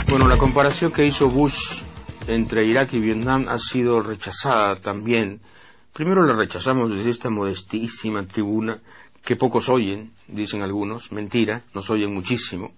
Bueno, la comparación que hizo Bush entre Irak y Vietnam ha sido rechazada también. Primero la rechazamos desde esta modestísima tribuna que pocos oyen, dicen algunos, mentira, nos oyen muchísimo.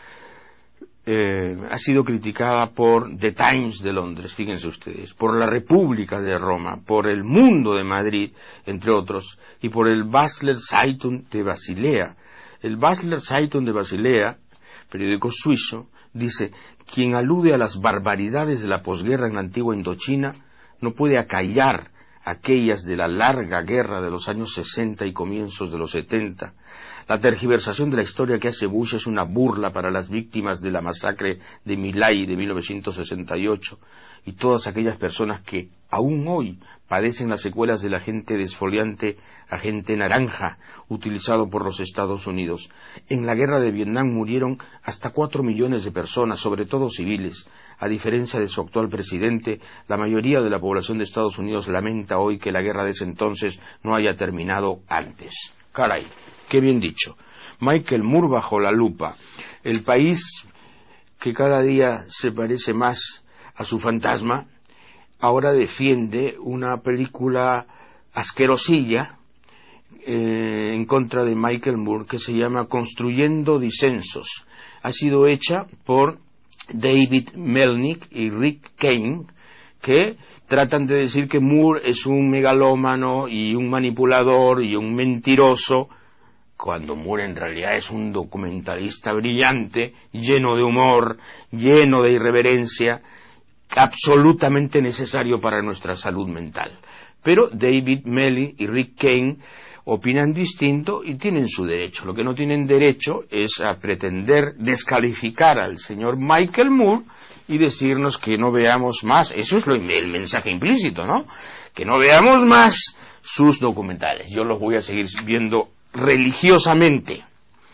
Ha sido criticada por The Times de Londres, fíjense ustedes, por la República de Roma, por El Mundo de Madrid, entre otros, y por el Basler Zeitung de Basilea. El Basler Zeitung de Basilea, periódico suizo, dice: quien alude a las barbaridades de la posguerra en la antigua Indochina no puede acallar aquellas de la larga guerra de los años 60 y comienzos de los 70. La tergiversación de la historia que hace Bush es una burla para las víctimas de la masacre de My Lai de 1968 y todas aquellas personas que aún hoy padecen las secuelas del agente desfoliante, agente naranja, utilizado por los Estados Unidos. En la guerra de Vietnam murieron hasta 4 millones de personas, sobre todo civiles. A diferencia de su actual presidente, la mayoría de la población de Estados Unidos lamenta hoy que la guerra de ese entonces no haya terminado antes. Caray, qué bien dicho. Michael Moore bajo la lupa. El país que cada día se parece más a su fantasma, ahora defiende una película asquerosilla en contra de Michael Moore que se llama Construyendo Disensos. Ha sido hecha por David Melnick y Rick Kane, que tratan de decir que Moore es un megalómano y un manipulador y un mentiroso, cuando Moore en realidad es un documentalista brillante, lleno de humor, lleno de irreverencia, absolutamente necesario para nuestra salud mental. Pero David Melnick y Rick Kane opinan distinto y tienen su derecho. Lo que no tienen derecho es a pretender descalificar al señor Michael Moore y decirnos que no veamos más. Eso es el mensaje implícito, ¿no? Que no veamos más sus documentales. Yo los voy a seguir viendo religiosamente.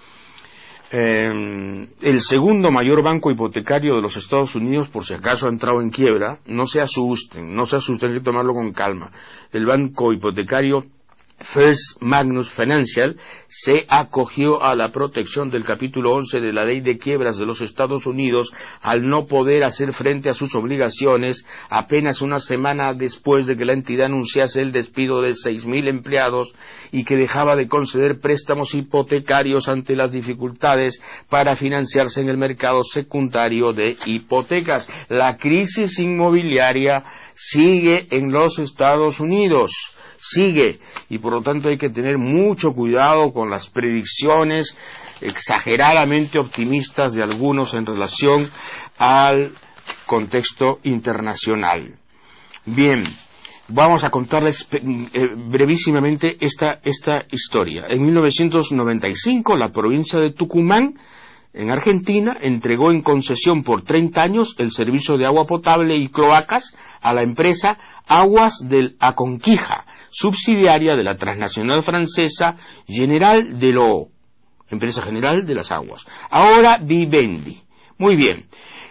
El segundo mayor banco hipotecario de los Estados Unidos, por si acaso ha entrado en quiebra, no se asusten, hay que tomarlo con calma. El banco hipotecario First Magnus Financial se acogió a la protección del capítulo 11 de la Ley de Quiebras de los Estados Unidos al no poder hacer frente a sus obligaciones apenas una semana después de que la entidad anunciase el despido de 6,000 empleados y que dejaba de conceder préstamos hipotecarios ante las dificultades para financiarse en el mercado secundario de hipotecas. La crisis inmobiliaria sigue en los Estados Unidos. Sigue, y por lo tanto hay que tener mucho cuidado con las predicciones exageradamente optimistas de algunos en relación al contexto internacional. Bien, vamos a contarles brevísimamente esta historia. En 1995, la provincia de Tucumán, en Argentina, entregó en concesión por 30 años el servicio de agua potable y cloacas a la empresa Aguas del Aconquija, subsidiaria de la transnacional francesa General de l'Eau, empresa general de las aguas, ahora Vivendi. Muy bien,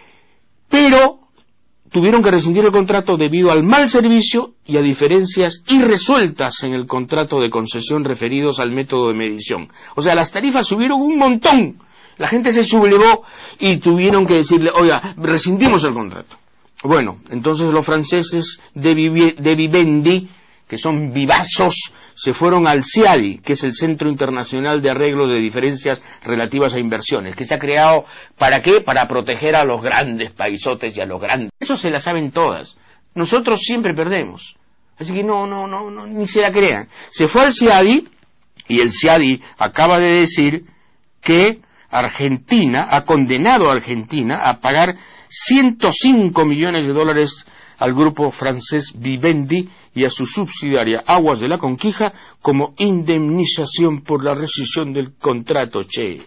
pero tuvieron que rescindir el contrato debido al mal servicio y a diferencias irresueltas en el contrato de concesión referidos al método de medición. O sea, las tarifas subieron un montón. La gente se sublevó y tuvieron que decirle: oiga, rescindimos el contrato. Bueno, entonces los franceses de Vivendi, que son vivazos, se fueron al CIADI, que es el Centro Internacional de Arreglo de Diferencias Relativas a Inversiones, que se ha creado, ¿para qué? Para proteger a los grandes paisotes y a los grandes. Eso se la saben todas. Nosotros siempre perdemos. Así que no, ni se la crean. Se fue al CIADI, y el CIADI acaba de decir que Argentina ha condenado a Argentina a pagar 105 millones de dólares al grupo francés Vivendi y a su subsidiaria Aguas de la Conquija como indemnización por la rescisión del contrato. Che,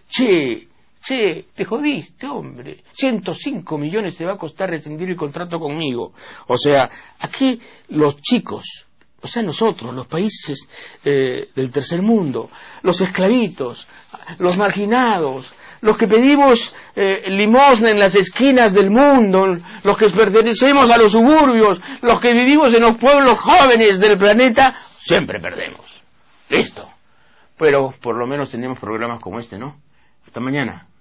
te jodiste, hombre. 105 millones te va a costar rescindir el contrato conmigo. O sea, aquí los chicos, o sea, nosotros, los países del tercer mundo, los esclavitos, los marginados, los que pedimos limosna en las esquinas del mundo, los que pertenecemos a los suburbios, los que vivimos en los pueblos jóvenes del planeta, siempre perdemos. Listo. Pero por lo menos tenemos programas como este, ¿no? Hasta mañana.